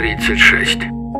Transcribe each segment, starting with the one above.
36.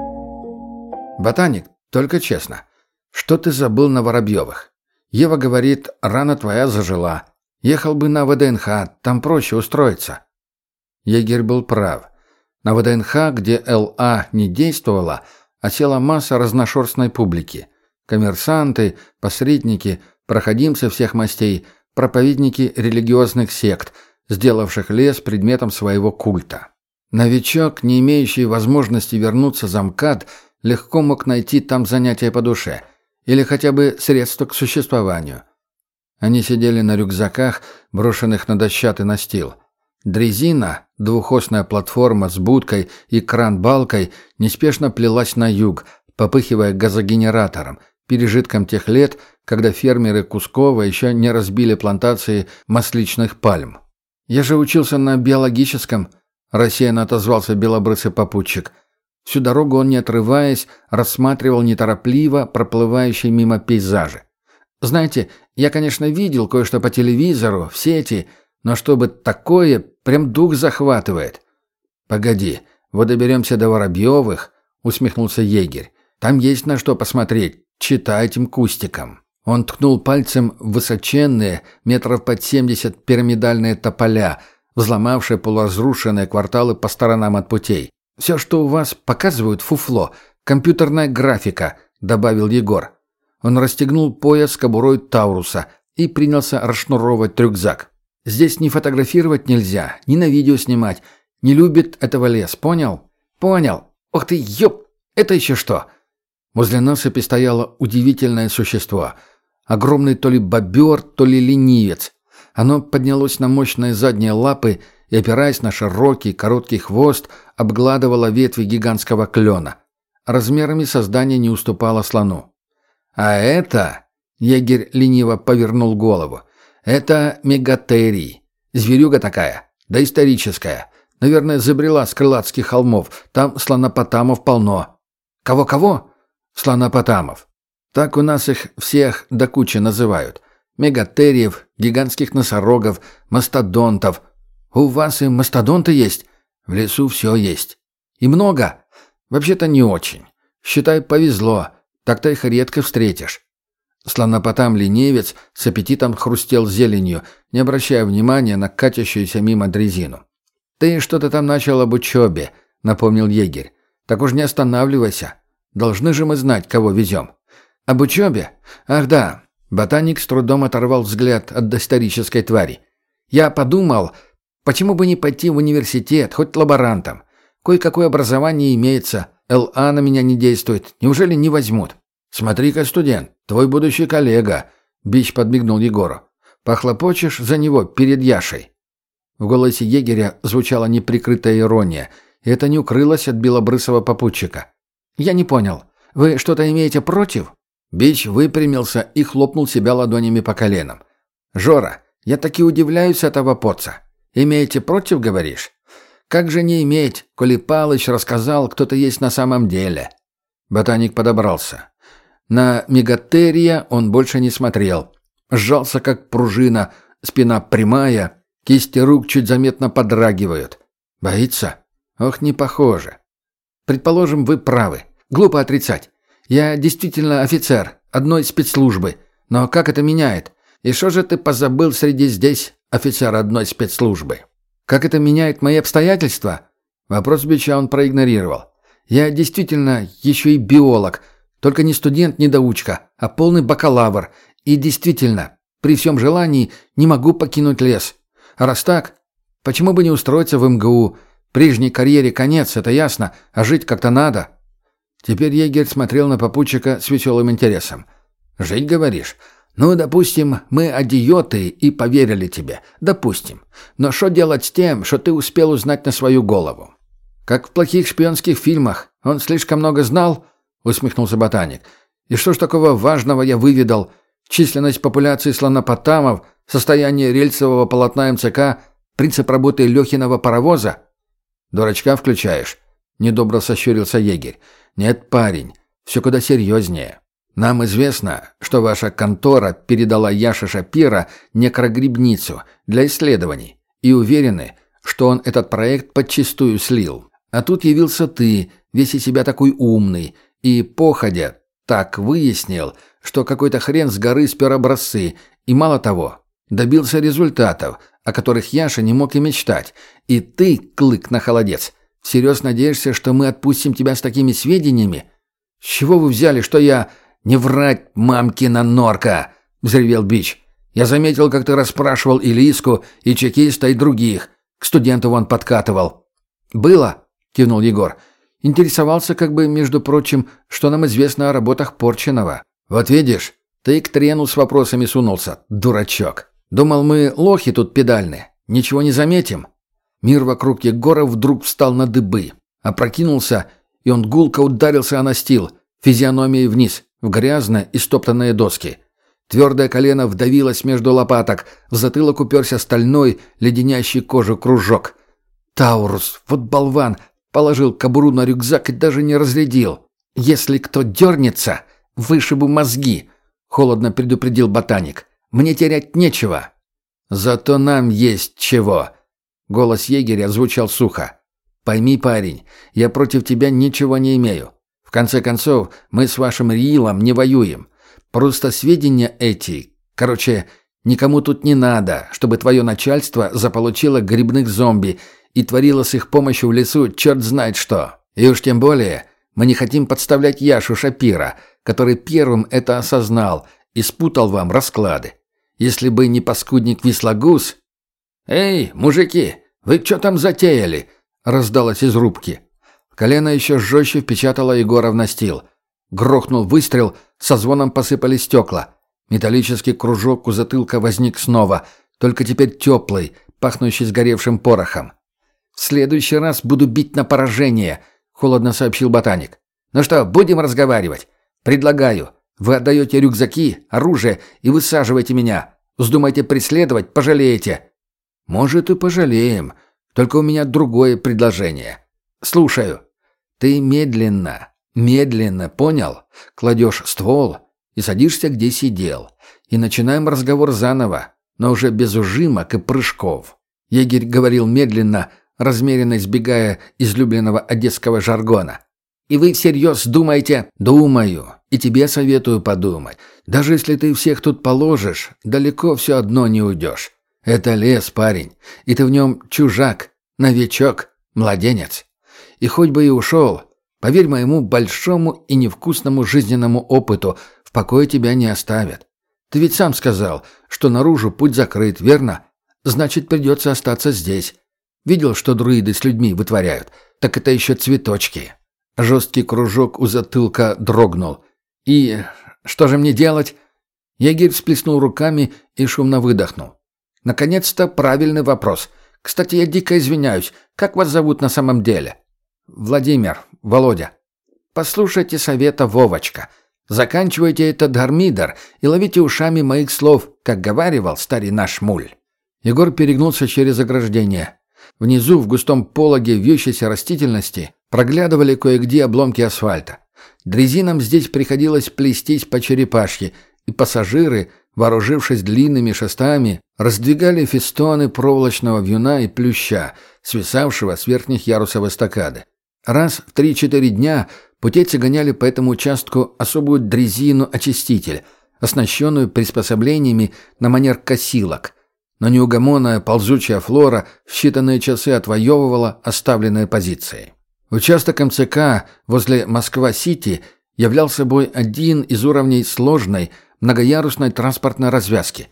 «Ботаник, только честно, что ты забыл на Воробьевых? Ева говорит, рана твоя зажила. Ехал бы на ВДНХ, там проще устроиться». Егерь был прав. На ВДНХ, где ЛА не действовала, осела масса разношерстной публики. Коммерсанты, посредники, проходимцы всех мастей, проповедники религиозных сект, сделавших лес предметом своего культа. Новичок, не имеющий возможности вернуться за МКАД, легко мог найти там занятия по душе или хотя бы средства к существованию. Они сидели на рюкзаках, брошенных на дощатый настил. Дрезина, двухосная платформа с будкой и кран-балкой, неспешно плелась на юг, попыхивая газогенератором, пережитком тех лет, когда фермеры Кускова еще не разбили плантации масличных пальм. «Я же учился на биологическом», — рассеянно отозвался белобрысый попутчик. Всю дорогу он, не отрываясь, рассматривал неторопливо проплывающие мимо пейзажи. «Знаете, я, конечно, видел кое-что по телевизору, в сети, но чтобы такое, прям дух захватывает». «Погоди, вот доберемся до Воробьевых», — усмехнулся егерь. «Там есть на что посмотреть, читай этим кустикам». Он ткнул пальцем в высоченные, метров под 70 пирамидальные тополя, взломавшие полуразрушенные кварталы по сторонам от путей. «Все, что у вас показывают, фуфло, компьютерная графика», — добавил Егор. Он расстегнул пояс с кобурой Тауруса и принялся расшнуровывать рюкзак. «Здесь ни фотографировать нельзя, ни на видео снимать. Не любит этого лес, понял?» «Понял. Ох ты, ёп! Это еще что?» Возле насыпи стояло удивительное существо. Огромный то ли бобер, то ли ленивец. Оно поднялось на мощные задние лапы и, опираясь на широкий, короткий хвост, обгладывало ветви гигантского клена. Размерами создание не уступало слону. «А это...» — егерь лениво повернул голову. «Это мегатерий. Зверюга такая, доисторическая. Наверное, забрела с Крылатских холмов. Там слонопотамов полно». «Кого-кого?» «Слонопотамов. Так у нас их всех до кучи называют. Мегатериев, гигантских носорогов, мастодонтов. У вас и мастодонты есть? В лесу все есть. И много? Вообще-то не очень. Считай, повезло. Так-то их редко встретишь». Слонопотам-ленивец с аппетитом хрустел зеленью, не обращая внимания на катящуюся мимо дрезину. «Ты что-то там начал об учебе», — напомнил егерь. «Так уж не останавливайся. Должны же мы знать, кого везем». «Об учебе? Ах да». Ботаник с трудом оторвал взгляд от доисторической твари. «Я подумал, почему бы не пойти в университет, хоть лаборантом? Кое-какое образование имеется. ЛА на меня не действует. Неужели не возьмут?» «Смотри-ка, студент, твой будущий коллега», — Бич подмигнул Егору. «Похлопочешь за него перед Яшей». В голосе егеря звучала неприкрытая ирония, и это не укрылось от белобрысого попутчика. «Я не понял. Вы что-то имеете против?» Бич выпрямился и хлопнул себя ладонями по коленам. «Жора, я таки удивляюсь этого поца. Имеете против, говоришь? Как же не иметь, коли Палыч рассказал, кто-то есть на самом деле?» Ботаник подобрался. На мегатерия он больше не смотрел. Сжался, как пружина, спина прямая, кисти рук чуть заметно подрагивают. «Боится? Ох, не похоже. Предположим, вы правы. Глупо отрицать. Я действительно офицер одной спецслужбы. Но как это меняет? И что же ты позабыл среди здесь офицера одной спецслужбы? Как это меняет мои обстоятельства?» Вопрос Бича он проигнорировал. «Я действительно еще и биолог. Только не студент-недоучка, а полный бакалавр. И действительно, при всем желании не могу покинуть лес. А раз так, почему бы не устроиться в МГУ? Прежней карьере конец, это ясно, а жить как-то надо». Теперь егерь смотрел на попутчика с веселым интересом. «Жить, говоришь? Ну, допустим, мы адиоты и поверили тебе. Допустим. Но что делать с тем, что ты успел узнать на свою голову?» «Как в плохих шпионских фильмах. Он слишком много знал?» — усмехнулся ботаник. «И что ж такого важного я выведал? Численность популяции слонопотамов, состояние рельсового полотна МЦК, принцип работы Лехиного паровоза?» «Дурачка включаешь?» — недобро сощурился егерь. «Нет, парень, все куда серьезнее. Нам известно, что ваша контора передала Яше Шапира некрогрибницу для исследований и уверены, что он этот проект подчистую слил. А тут явился ты, весь из себя такой умный, и, походя, так выяснил, что какой-то хрен с горы спер образцы, и мало того, добился результатов, о которых Яша не мог и мечтать. И ты, клык на холодец, всерьез надеешься, что мы отпустим тебя с такими сведениями? С чего вы взяли, что я... «Не врать, мамкина норка!» — взревел Бич. «Я заметил, как ты расспрашивал и Лиску, и чекиста, и других. К студенту вон подкатывал». «Было?» — кивнул Егор. «Интересовался, как бы, между прочим, что нам известно о работах Порченого. Вот видишь, ты к Трену с вопросами сунулся, дурачок. Думал, мы лохи тут педальные. Ничего не заметим?» Мир вокруг Егора вдруг встал на дыбы. Опрокинулся, и он гулко ударился о настил, физиономией вниз, в грязно истоптанные доски. Твердое колено вдавилось между лопаток, в затылок уперся стальной, леденящий кожу кружок. Таурус, вот болван, положил кобуру на рюкзак и даже не разрядил. «Если кто дернется, вышибу мозги», — холодно предупредил ботаник. «Мне терять нечего». «Зато нам есть чего», — голос егеря звучал сухо. «Пойми, парень, я против тебя ничего не имею. В конце концов, мы с вашим Риилом не воюем. Просто сведения эти... Короче, никому тут не надо, чтобы твое начальство заполучило грибных зомби и творило с их помощью в лесу черт знает что. И уж тем более мы не хотим подставлять Яшу Шапира, который первым это осознал и спутал вам расклады. Если бы не паскудник Вислагус... «Эй, мужики, вы что там затеяли?» — раздалось из рубки. Колено еще жестче впечатало Егора в настил. Грохнул выстрел, со звоном посыпались стекла. Металлический кружок у затылка возник снова, только теперь теплый, пахнущий сгоревшим порохом. «В следующий раз буду бить на поражение», — холодно сообщил ботаник. «Ну что, будем разговаривать? Предлагаю. Вы отдаете рюкзаки, оружие и высаживаете меня. Вздумайте преследовать, пожалеете». «Может, и пожалеем. Только у меня другое предложение». «Слушаю. Ты медленно, понял? Кладешь ствол и садишься, где сидел. И начинаем разговор заново, но уже без ужимок и прыжков». Егерь говорил медленно, размеренно избегая излюбленного одесского жаргона. «И вы всерьез думаете?» «Думаю. И тебе советую подумать. Даже если ты всех тут положишь, далеко все одно не уйдешь. Это лес, парень. И ты в нем чужак, новичок, младенец. И хоть бы и ушел, поверь моему большому и невкусному жизненному опыту, в покое тебя не оставят. Ты ведь сам сказал, что наружу путь закрыт, верно? Значит, придется остаться здесь. Видел, что друиды с людьми вытворяют? Так это еще цветочки». Жесткий кружок у затылка дрогнул. «И что же мне делать?» Егерь всплеснул руками и шумно выдохнул. «Наконец-то правильный вопрос. Кстати, я дико извиняюсь. Как вас зовут на самом деле?» «Владимир. Володя». «Послушайте совета, Вовочка. Заканчивайте этот гармидер и ловите ушами моих слов, как говаривал старый наш муль». Егор перегнулся через ограждение. Внизу, в густом пологе вьющейся растительности, проглядывали кое-где обломки асфальта. Дрезинам здесь приходилось плестись по черепашке, и пассажиры, вооружившись длинными шестами, раздвигали фестоны проволочного вьюна и плюща, свисавшего с верхних ярусов эстакады. Раз в 3-4 дня путейцы гоняли по этому участку особую дрезину-очиститель, оснащенную приспособлениями на манер косилок. Но неугомонная ползучая флора в считанные часы отвоевывала оставленные позиции. Участок МЦК возле Москва-Сити являл собой один из уровней сложной, многоярусной транспортной развязки.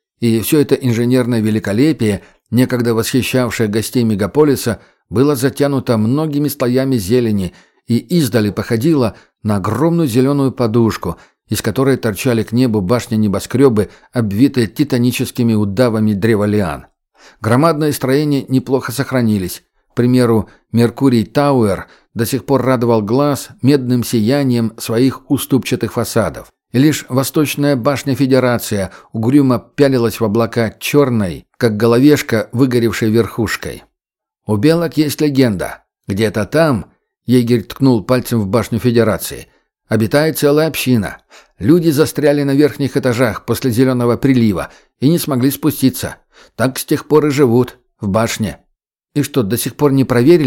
И все это инженерное великолепие, некогда восхищавшее гостей мегаполиса, было затянуто многими слоями зелени и издали походило на огромную зеленую подушку, из которой торчали к небу башни-небоскребы, обвитые титаническими удавами древолиан. Громадные строения неплохо сохранились. К примеру, Меркурий Тауэр до сих пор радовал глаз медным сиянием своих уступчатых фасадов. И лишь восточная башня Федерация угрюмо пялилась в облака черной, как головешка, выгоревшей верхушкой. У белок есть легенда. Где-то там, егерь ткнул пальцем в башню Федерации, обитает целая община. Люди застряли на верхних этажах после зеленого прилива и не смогли спуститься. Так с тех пор и живут, в башне. И что, до сих пор не проверили?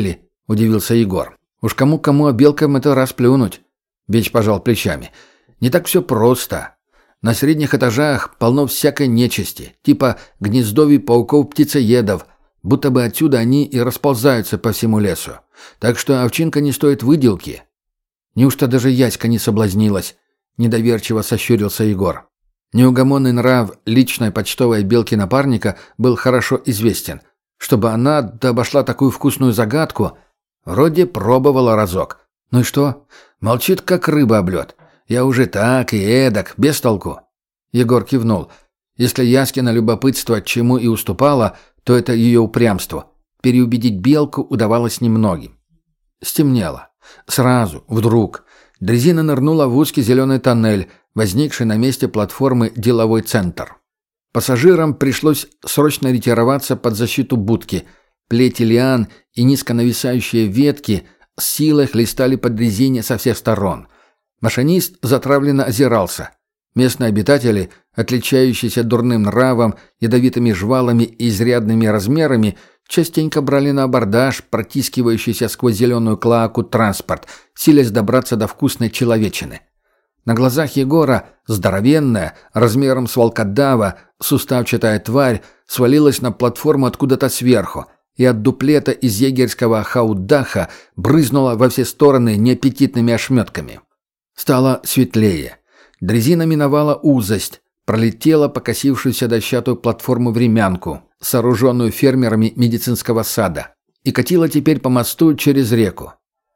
– удивился Егор. «Уж кому-кому, а белкам это раз плюнуть». Бич пожал плечами. «Не так все просто. На средних этажах полно всякой нечисти, типа гнездовий пауков-птицеедов, будто бы отсюда они и расползаются по всему лесу. Так что овчинка не стоит выделки». «Неужто даже Яська не соблазнилась?» – недоверчиво сощурился Егор. Неугомонный нрав личной почтовой белки напарника был хорошо известен. Чтобы она обошла такую вкусную загадку, вроде пробовала разок. Ну и что? Молчит, как рыба об лед. Я уже так и эдак, без толку. Егор кивнул. Если Яскина любопытство чему и уступало, то это ее упрямство. Переубедить белку удавалось немногим. Стемнело. Сразу, вдруг. Дрезина нырнула в узкий зеленый тоннель, возникший на месте платформы «Деловой центр». Пассажирам пришлось срочно ретироваться под защиту будки. Плети лиан и низко нависающие ветки с силой хлестали по дрезине со всех сторон. Машинист затравленно озирался. Местные обитатели, отличающиеся дурным нравом, ядовитыми жвалами и изрядными размерами, частенько брали на абордаж протискивающийся сквозь зеленую клоаку транспорт, силясь добраться до вкусной человечины. На глазах Егора здоровенная, размером с волкодава, суставчатая тварь свалилась на платформу откуда-то сверху, и от дуплета из егерского хаудаха брызнула во все стороны неаппетитными ошметками. Стало светлее. Дрезина миновала узость, пролетела покосившуюся дощатую платформу-времянку, сооруженную фермерами медицинского сада, и катила теперь по мосту через реку.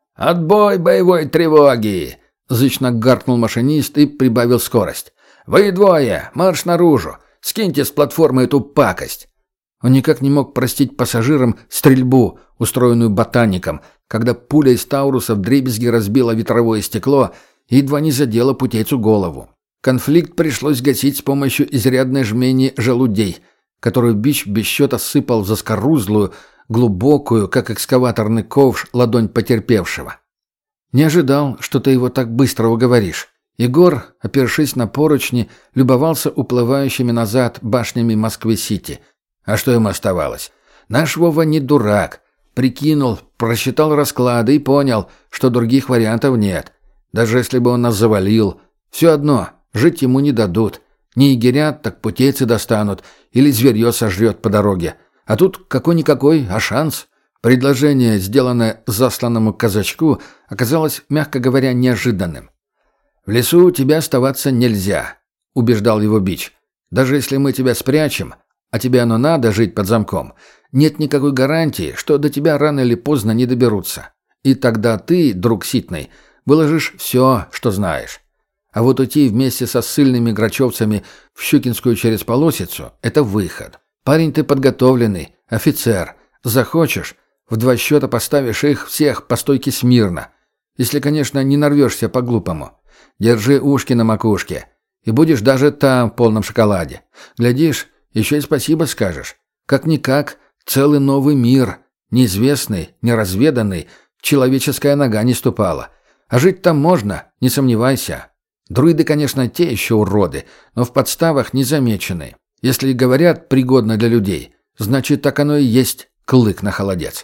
«Отбой боевой тревоги!» — зычно гаркнул машинист и прибавил скорость. «Вы двое, марш наружу! Скиньте с платформы эту пакость!» Он никак не мог простить пассажирам стрельбу, устроенную ботаником, когда пуля из Тауруса вдребезги разбила ветровое стекло и едва не задела путейцу голову. Конфликт пришлось гасить с помощью изрядной жмени желудей, которую Бич без счета сыпал в заскорузлую, глубокую, как экскаваторный ковш, ладонь потерпевшего. «Не ожидал, что ты его так быстро уговоришь». Егор, опершись на поручни, любовался уплывающими назад башнями Москвы-Сити. А что ему оставалось? Наш Вова не дурак. Прикинул, просчитал расклады и понял, что других вариантов нет. Даже если бы он нас завалил, все одно, жить ему не дадут. Не егеря, так путейцы достанут, или зверье сожрет по дороге. А тут какой-никакой, а шанс. Предложение, сделанное засланному казачку, оказалось, мягко говоря, неожиданным. «В лесу у тебя оставаться нельзя», — убеждал его Бич. «Даже если мы тебя спрячем, а тебе оно надо жить под замком, нет никакой гарантии, что до тебя рано или поздно не доберутся. И тогда ты, друг Ситный, выложишь все, что знаешь. А вот уйти вместе со ссыльными грачевцами в Щукинскую через полосицу — это выход. Парень ты подготовленный, офицер. Захочешь, в 2 счета поставишь их всех по стойке смирно. Если, конечно, не нарвешься по-глупому. Держи ушки на макушке. И будешь даже там в полном шоколаде. Глядишь, еще и спасибо скажешь. Как-никак, целый новый мир. Неизвестный, неразведанный, человеческая нога не ступала. А жить там можно, не сомневайся. Друиды, конечно, те еще уроды, но в подставах не замечены. Если и говорят «пригодно для людей», значит, так оно и есть клык на холодец.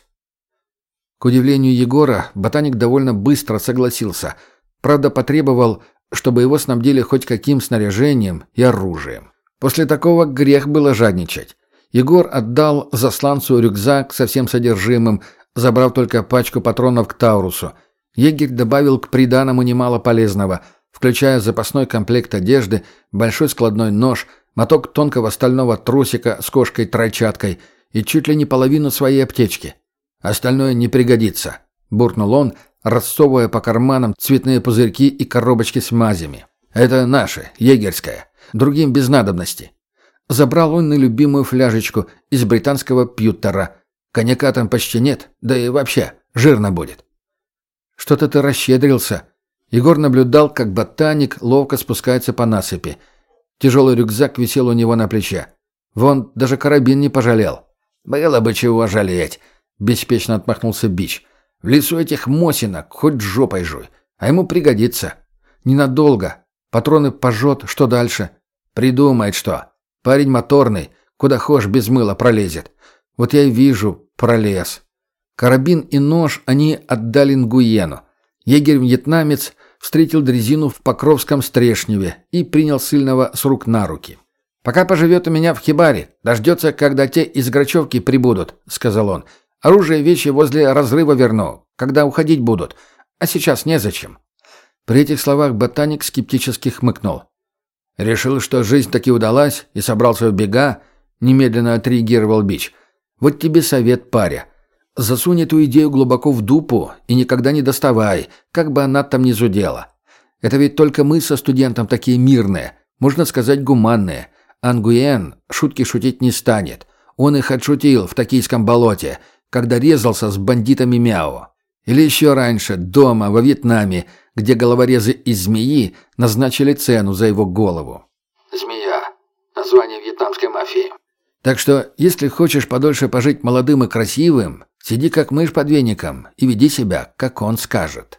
К удивлению Егора, ботаник довольно быстро согласился. Правда, потребовал, чтобы его снабдили хоть каким снаряжением и оружием. После такого грех было жадничать. Егор отдал засланцу рюкзак со всем содержимым, забрав только пачку патронов к Таурусу. Егерь добавил к приданому немало полезного, включая запасной комплект одежды, большой складной нож, моток тонкого стального тросика с кошкой-тройчаткой и чуть ли не половину своей аптечки. «Остальное не пригодится», — буркнул он, рассовывая по карманам цветные пузырьки и коробочки с мазями. «Это наше, егерское. Другим без надобности». Забрал он и любимую фляжечку из британского пьютера. Коньяка там почти нет, да и вообще жирно будет. «Что-то ты расщедрился». Егор наблюдал, как ботаник ловко спускается по насыпи. Тяжелый рюкзак висел у него на плече. Вон даже карабин не пожалел. «Было бы чего жалеть», — беспечно отмахнулся Бич. «В лесу этих мосинок хоть жопой жуй, а ему пригодится. Ненадолго. Патроны пожжет, что дальше? Придумает что. Парень моторный, куда хошь без мыла пролезет. Вот я и вижу, пролез». Карабин и нож они отдали Нгуену. Егерь-вьетнамец встретил дрезину в Покровском Стрешневе и принял ссыльного с рук на руки. «Пока поживет у меня в хибаре, дождется, когда те из Грачевки прибудут», — сказал он. «Оружие и вещи возле разрыва верну, когда уходить будут. А сейчас незачем». При этих словах ботаник скептически хмыкнул. «Решил, что жизнь таки удалась и собрался в бега?» — немедленно отреагировал Бич. «Вот тебе совет, паря. Засунь эту идею глубоко в дупу и никогда не доставай, как бы она там ни зудела. Это ведь только мы со студентом такие мирные, можно сказать, гуманные. Ангуен шутки шутить не станет. Он их отшутил в Токийском болоте, когда резался с бандитами Мяо. Или еще раньше, дома, во Вьетнаме, где головорезы из змеи назначили цену за его голову. Змея. Название вьетнамской мафии. Так что, если хочешь подольше пожить молодым и красивым, сиди как мышь под веником и веди себя, как он скажет».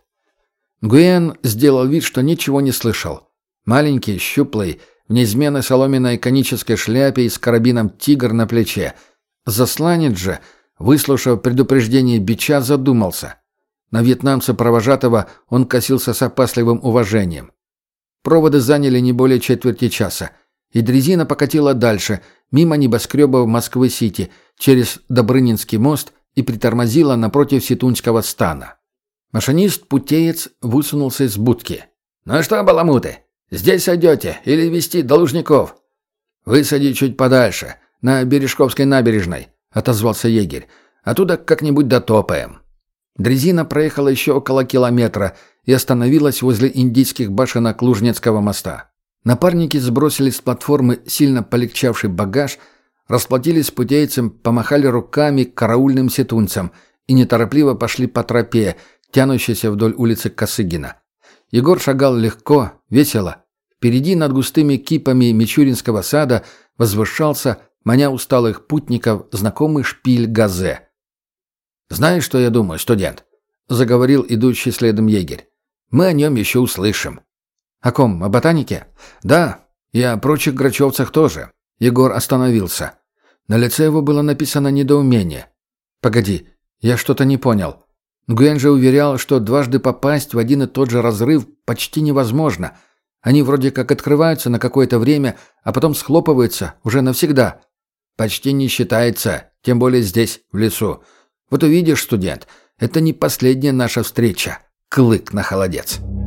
Нгуен сделал вид, что ничего не слышал. Маленький, щуплый, в неизменной соломенной конической шляпе и с карабином «Тигр» на плече. Засланец же, выслушав предупреждение Бича, задумался. На вьетнамца-провожатого он косился с опасливым уважением. Проводы заняли не более четверти часа, и дрезина покатила дальше, мимо небоскребов Москвы-Сити, через Добрынинский мост и притормозила напротив Ситуньского стана. Машинист-путеец высунулся из будки. «Ну что, баламуты, здесь сойдете или везти до Лужников?» «Высади чуть подальше, на Бережковской набережной», — отозвался егерь. «Оттуда как-нибудь дотопаем». Дрезина проехала еще около километра и остановилась возле индийских башенок Лужнецкого моста. Напарники сбросили с платформы сильно полегчавший багаж, расплатились с путейцем, помахали руками караульным сетунцам и неторопливо пошли по тропе, тянущейся вдоль улицы Косыгина. Егор шагал легко, весело. Впереди над густыми кипами Мичуринского сада возвышался, маня усталых путников, знакомый шпиль Газе. «Знаешь, что я думаю, студент?» — заговорил идущий следом егерь. «Мы о нем еще услышим». «О ком? О ботанике?» «Да, и о прочих грачевцах тоже». Егор остановился. На лице его было написано недоумение. «Погоди, я что-то не понял. Нгуен же уверял, что дважды попасть в один и тот же разрыв почти невозможно. Они вроде как открываются на какое-то время, а потом схлопываются уже навсегда». «Почти не считается, тем более здесь, в лесу. Вот увидишь, студент, это не последняя наша встреча. Клык на холодец».